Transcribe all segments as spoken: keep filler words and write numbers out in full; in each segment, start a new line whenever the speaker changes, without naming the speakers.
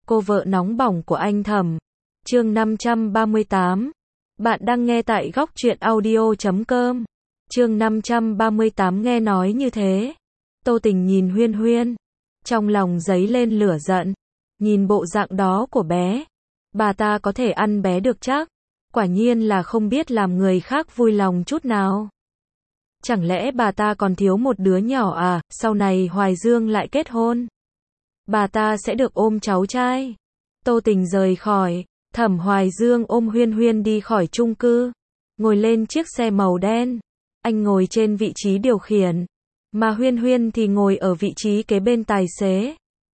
cô vợ nóng bỏng của anh Thẩm. Chương năm trăm ba mươi tám. Bạn đang nghe tại góc truyện audio chấm com. Chương năm trăm ba mươi tám nghe nói như thế. Tô Tình nhìn Huyên Huyên. Trong lòng dấy lên lửa giận. Nhìn bộ dạng đó của bé. Bà ta có thể ăn bé được chắc. Quả nhiên là không biết làm người khác vui lòng chút nào. Chẳng lẽ bà ta còn thiếu một đứa nhỏ à, sau này Hoài Dương lại kết hôn. Bà ta sẽ được ôm cháu trai. Tô Tình rời khỏi. Thẩm Hoài Dương ôm Huyên Huyên đi khỏi chung cư. Ngồi lên chiếc xe màu đen. Anh ngồi trên vị trí điều khiển. Mà Huyên Huyên thì ngồi ở vị trí kế bên tài xế.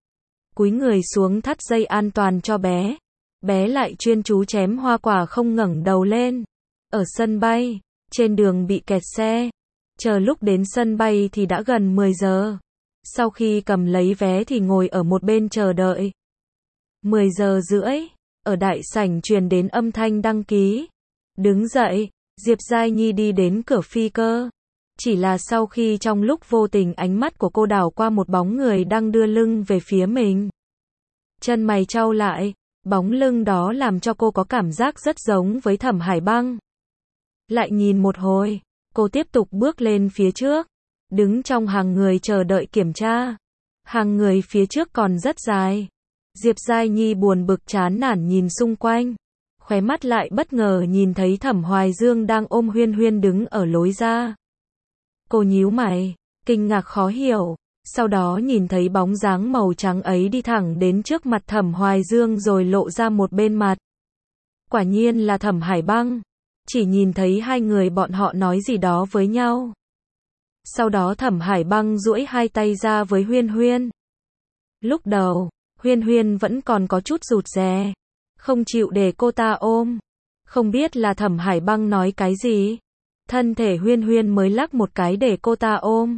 Cúi người xuống thắt dây an toàn cho bé. Bé lại chuyên chú chém hoa quả không ngẩng đầu lên. Ở sân bay, trên đường bị kẹt xe. Chờ lúc đến sân bay thì đã gần mười giờ. Sau khi cầm lấy vé thì ngồi ở một bên chờ đợi. mười giờ rưỡi, ở đại sảnh truyền đến âm thanh đăng ký. Đứng dậy, Diệp Giai Nhi đi đến cửa phi cơ. Chỉ là sau khi trong lúc vô tình ánh mắt của cô đảo qua một bóng người đang đưa lưng về phía mình. Chân mày chau lại, bóng lưng đó làm cho cô có cảm giác rất giống với Thẩm Hải Băng. Lại nhìn một hồi, cô tiếp tục bước lên phía trước, đứng trong hàng người chờ đợi kiểm tra. Hàng người phía trước còn rất dài. Diệp Giai Nhi buồn bực chán nản nhìn xung quanh, khóe mắt lại bất ngờ nhìn thấy Thẩm Hoài Dương đang ôm Huyên Huyên đứng ở lối ra. Cô nhíu mày, kinh ngạc khó hiểu, sau đó nhìn thấy bóng dáng màu trắng ấy đi thẳng đến trước mặt Thẩm Hoài Dương rồi lộ ra một bên mặt. Quả nhiên là Thẩm Hải Băng. Chỉ nhìn thấy hai người bọn họ nói gì đó với nhau. Sau đó Thẩm Hải Băng duỗi hai tay ra với Huyên Huyên. Lúc đầu, Huyên Huyên vẫn còn có chút rụt rè, không chịu để cô ta ôm. Không biết là Thẩm Hải Băng nói cái gì. Thân thể Huyên Huyên mới lắc một cái để cô ta ôm.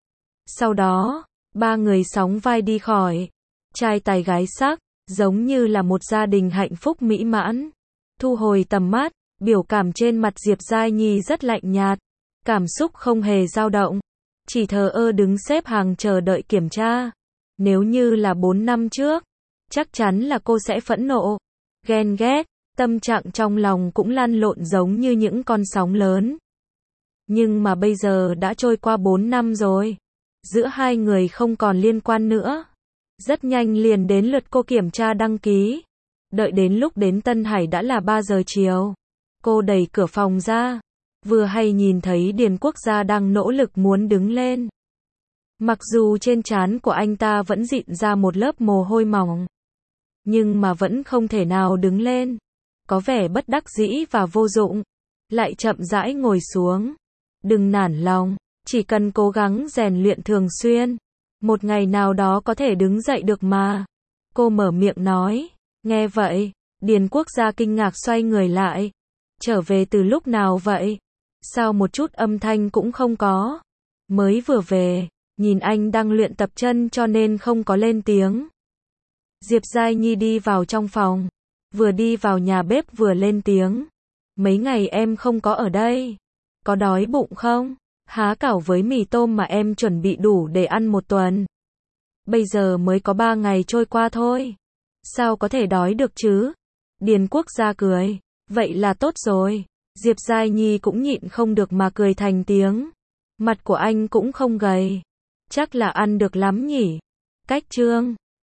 Sau đó, ba người sóng vai đi khỏi. Trai tài gái sắc, giống như là một gia đình hạnh phúc mỹ mãn. Thu hồi tầm mắt, biểu cảm trên mặt Diệp Giai Nhi rất lạnh nhạt. Cảm xúc không hề dao động. Chỉ thờ ơ đứng xếp hàng chờ đợi kiểm tra. Nếu như là bốn năm trước, chắc chắn là cô sẽ phẫn nộ, ghen ghét, tâm trạng trong lòng cũng lăn lộn giống như những con sóng lớn. Nhưng mà bây giờ đã trôi qua bốn năm rồi. Giữa hai người không còn liên quan nữa. Rất nhanh liền đến lượt cô kiểm tra đăng ký. Đợi đến lúc đến Tân Hải đã là ba giờ chiều. Cô đẩy cửa phòng ra. Vừa hay nhìn thấy Điền Quốc Gia đang nỗ lực muốn đứng lên. Mặc dù trên trán của anh ta vẫn dịn ra một lớp mồ hôi mỏng. Nhưng mà vẫn không thể nào đứng lên. Có vẻ bất đắc dĩ và vô dụng. Lại chậm rãi ngồi xuống. Đừng nản lòng. Chỉ cần cố gắng rèn luyện thường xuyên. Một ngày nào đó có thể đứng dậy được mà. Cô mở miệng nói. Nghe vậy, Điền Quốc Gia kinh ngạc xoay người lại. Trở về từ lúc nào vậy? Sao một chút âm thanh cũng không có? Mới vừa về, nhìn anh đang luyện tập chân cho nên không có lên tiếng. Diệp Giai Nhi đi vào trong phòng. Vừa đi vào nhà bếp vừa lên tiếng. Mấy ngày em không có ở đây. Có đói bụng không? Há cảo với mì tôm mà em chuẩn bị đủ để ăn một tuần. Bây giờ mới có ba ngày trôi qua thôi. Sao có thể đói được chứ? Điền Quốc Gia cười. Vậy là tốt rồi. Diệp Giai Nhi cũng nhịn không được mà cười thành tiếng. Mặt của anh cũng không gầy. Chắc là ăn được lắm nhỉ? Cách chương